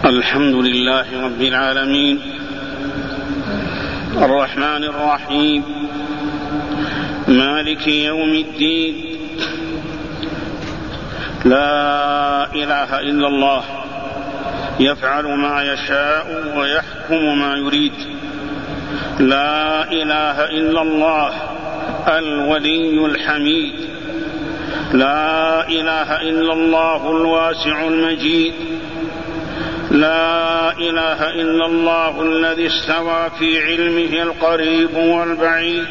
الحمد لله رب العالمين الرحمن الرحيم مالك يوم الدين. لا إله إلا الله يفعل ما يشاء ويحكم ما يريد. لا إله إلا الله الولي الحميد. لا إله إلا الله الواسع المجيد. لا إله إلا الله الذي استوى في علمه القريب والبعيد.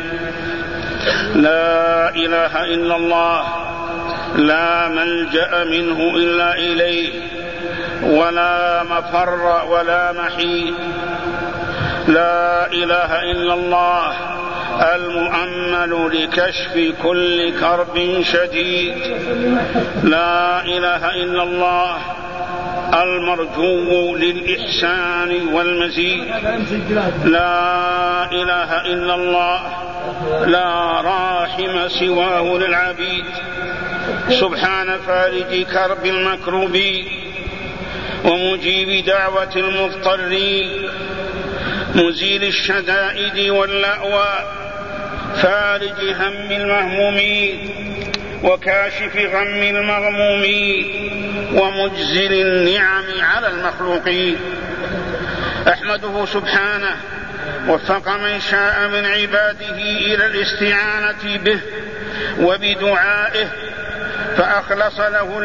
لا إله إلا الله لا ملجأ منه إلا إليه ولا مفر ولا محيط. لا إله إلا الله المؤمل لكشف كل كرب شديد. لا إله إلا الله المرجو للإحسان والمزيد. لا إله إلا الله لا راحم سواه للعبيد. سبحان فارج كرب المكروبين ومجيب دعوة المضطرين، مزيل الشدائد واللأواء، فارج هم المهمومين وكاشف غم المغمومين، ومجزل النعم على المخلوقين. أحمده سبحانه وفق من شاء من عباده إلى الاستعانة به وبدعائه، فأخلص له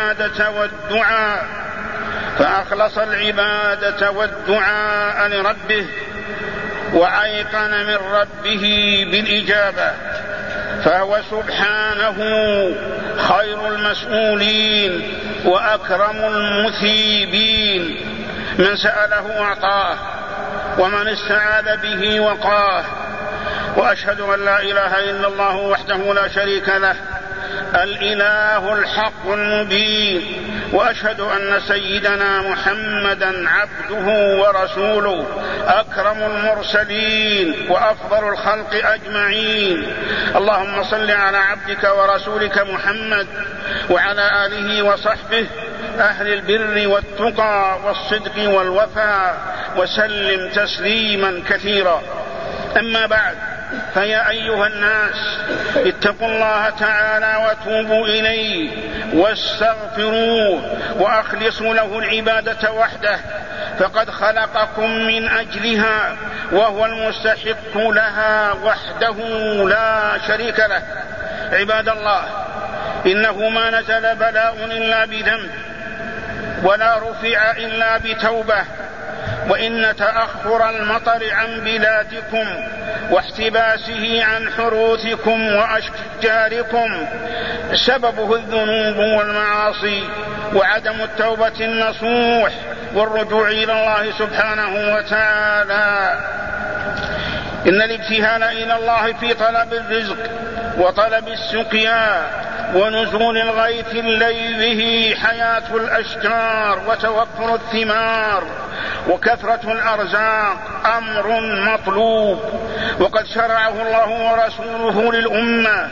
العبادة والدعاء لربه، وأيقن من ربه بالإجابة، فهو سبحانه خير المسؤولين وأكرم المثيبين. من سأله أعطاه ومن استعاذ به وقاه. وأشهد أن لا إله إلا الله وحده لا شريك له الإله الحق المبين، وأشهد أن سيدنا محمدا عبده ورسوله أكرم المرسلين وأفضل الخلق أجمعين. اللهم صل على عبدك ورسولك محمد وعلى آله وصحبه أهل البر والتقى والصدق والوفاء، وسلم تسليما كثيرا. أما بعد، فيا أيها الناس اتقوا الله تعالى وتوبوا إليه واستغفروه وأخلصوا له العبادة وحده، فقد خلقكم من أجلها وهو المستحق لها وحده لا شريك له. عباد الله، إنه ما نزل بلاء إلا بذنب ولا رفع إلا بتوبة، وإن تأخر المطر عن بلادكم واحتباسه عن حروثكم وأشجاركم سببه الذنوب والمعاصي وعدم التوبة النصوح والرجوع إلى الله سبحانه وتعالى. إن الابتهال إلى الله في طلب الرزق وطلب السقيا ونزول الغيث الذي به حياة الأشجار وتوفر الثمار وكثرة الأرزاق أمر مطلوب، وقد شرعه الله ورسوله للأمة.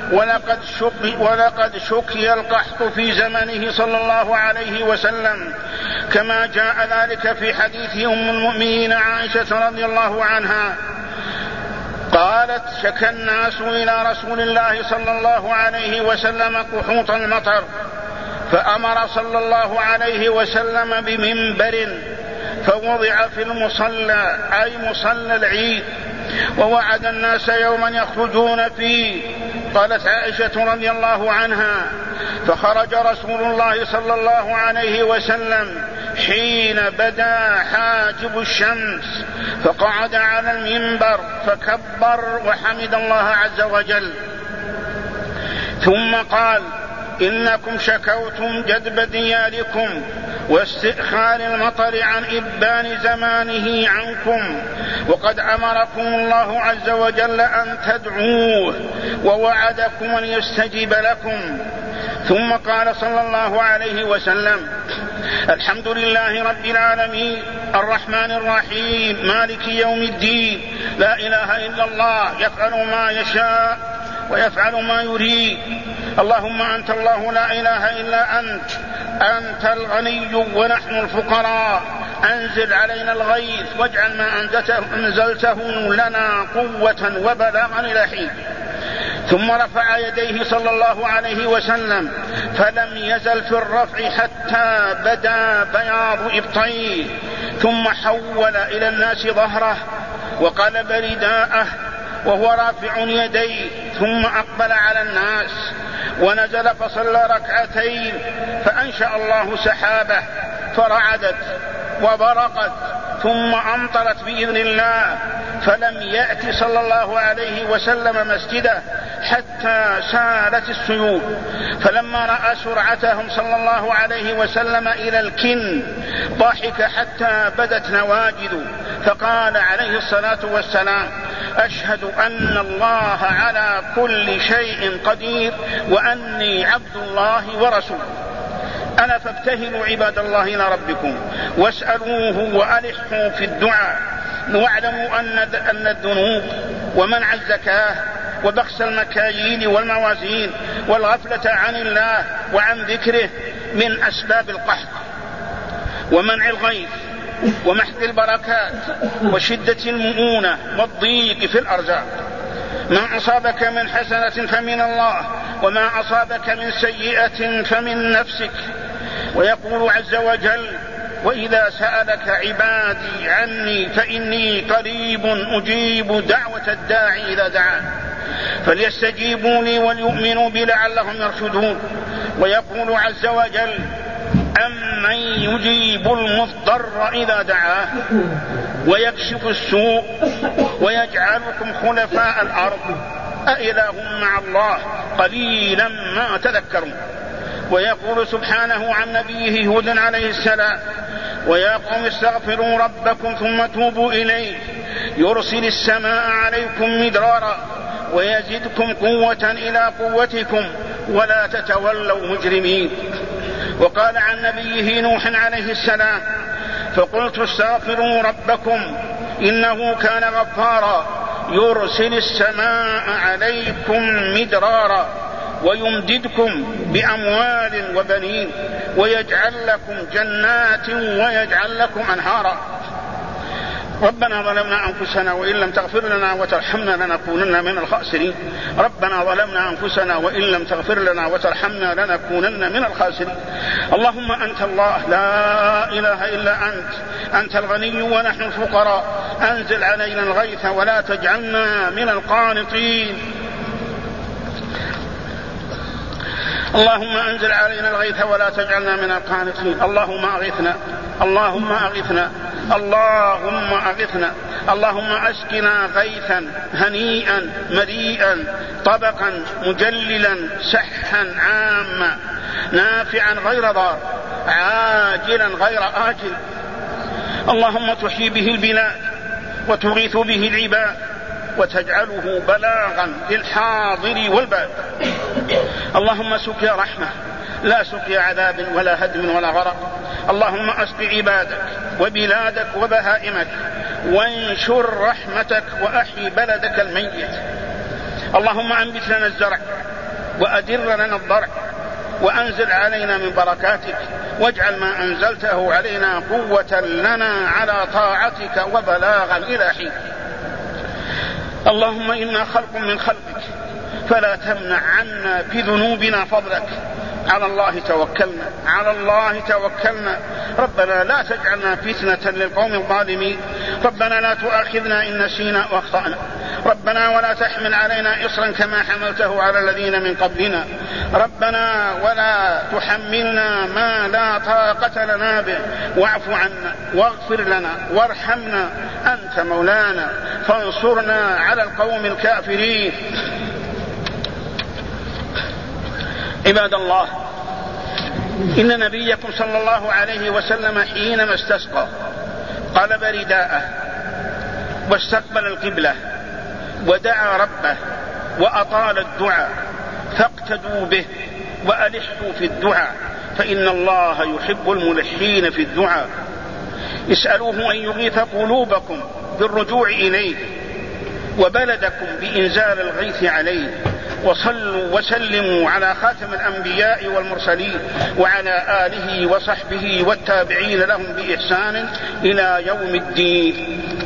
ولقد شكي القحط في زمنه صلى الله عليه وسلم، كما جاء ذلك في حديث أم المؤمنين عائشة رضي الله عنها قالت: شكى الناس إلى رسول الله صلى الله عليه وسلم قحوط المطر، فأمر صلى الله عليه وسلم بمنبر فوضع في المصلى، أي مصلى العيد، ووعد الناس يوما يخرجون فيه. قالت عائشة رضي الله عنها: فخرج رسول الله صلى الله عليه وسلم حين بدا حاجب الشمس، فقعد على المنبر فكبر وحمد الله عز وجل، ثم قال: إنكم شكوتم جدب دياركم واستئخار المطر عن إبان زمانه عنكم، وقد أمركم الله عز وجل أن تدعوه ووعدكم أن يستجيب لكم. ثم قال صلى الله عليه وسلم: الحمد لله رب العالمين الرحمن الرحيم مالك يوم الدين. لا إله إلا الله يفعل ما يشاء ويفعل ما يريد. اللهم أنت الله لا إله إلا أنت، أنت الغني ونحن الفقراء، أنزل علينا الغيث واجعل ما أنزلته لنا قوة وبلاغا إلى حين. ثم رفع يديه صلى الله عليه وسلم فلم يزل في الرفع حتى بدا بياض إبطيه، ثم حول إلى الناس ظهره وقلب رداءه وهو رافع يديه، ثم أقبل على الناس ونزل فصلى ركعتين، فأنشأ الله سحابه فرعدت وبرقت ثم أمطرت بإذن الله، فلم يأت صلى الله عليه وسلم مسجده حتى سالت السيول. فلما رأى سرعتهم صلى الله عليه وسلم إلى الكن ضحك حتى بدت نواجذ، فقال عليه الصلاة والسلام: أشهد أن الله على كل شيء قدير وأني عبد الله ورسوله. ألا فابتهلوا عباد الله إلى ربكم واسألوه وألحوا في الدعاء، واعلموا أن الذنوب ومنع الزكاة وبخس المكاييل والموازين والغفلة عن الله وعن ذكره من أسباب القحط ومنع الغيث ومحق البركات وشدة المؤونة والضيق في الأرزاق. ما أصابك من حسنة فمن الله، وما أصابك من سيئة فمن نفسك. ويقول عز وجل: وإذا سألك عبادي عني فإني قريب أجيب دعوة الداعي إذا دعان فليستجيبوا لي وليؤمنوا بي لعلهم يرشدون. ويقول عز وجل: أمن يجيب المضطر إذا دعاه ويكشف السوء ويجعلكم خلفاء الأرض أإله مع الله قليلا ما تذكرون. ويقول سبحانه عن نبيه هود عليه السلام: ويا قوم استغفروا ربكم ثم توبوا إليه يرسل السماء عليكم مدرارا ويزدكم قوة إلى قوتكم ولا تتولوا مجرمين. وقال عن نبيه نوح عليه السلام: فقلت استغفروا ربكم إنه كان غفارا يرسل السماء عليكم مدرارا ويمددكم بأموال وبنين ويجعل لكم جنات ويجعل لكم أنهارا. ربنا ظلمنا أنفسنا وإن لم تغفر لنا وترحمنا لنكونن من الخاسرين. ربنا ظلمنا أنفسنا وإن لم تغفر لنا وترحمنا لنكونن من الخاسرين. اللهم أنت الله لا إله إلا أنت الغني ونحن الفقراء، أنزل علينا الغيث ولا تجعلنا من القانطين. اللهم أنزل علينا الغيث ولا تجعلنا من القانطين. اللهم أغثنا، اللهم أغثنا، اللهم أغثنا. اللهم أسقنا غيثا هنيئا مريئا طبقا مجللا سحا عاما نافعا غير ضار عاجلا غير آجل. اللهم تحيي به البلاد وتغيث به العباد وتجعله بلاغا للحاضر والباد. اللهم سقيا رحمة لا سقيا عذاب ولا هدم ولا غرق. اللهم أسق عبادك وبلادك وبهائمك وانشر رحمتك وأحيي بلدك الميت. اللهم أنبت لنا الزرع وأدر لنا الضرع وأنزل علينا من بركاتك واجعل ما أنزلته علينا قوة لنا على طاعتك وبلاغا إلى حين. اللهم إنا خلق من خلقك فلا تمنع عنا بذنوبنا فضلك. على الله توكلنا، على الله توكلنا. ربنا لا تجعلنا فتنة للقوم الظالمين. ربنا لا تؤاخذنا إن نسينا وأخطأنا. ربنا ولا تحمل علينا إصرا كما حملته على الذين من قبلنا. ربنا ولا تحملنا ما لا طاقة لنا به. واعف عنا واغفر لنا وارحمنا، أنت مولانا فانصرنا على القوم الكافرين. عباد الله، إن نبيكم صلى الله عليه وسلم حينما استسقى قلب رداءه واستقبل القبلة ودعا ربه وأطال الدعاء، فاقتدوا به وألحوا في الدعاء فإن الله يحب الملحين في الدعاء. اسألوه أن يغيث قلوبكم بالرجوع إليه وبلدكم بإنزال الغيث عليه وصلوا وسلموا على خاتم الأنبياء والمرسلين وعلى آله وصحبه والتابعين لهم بإحسان إلى يوم الدين.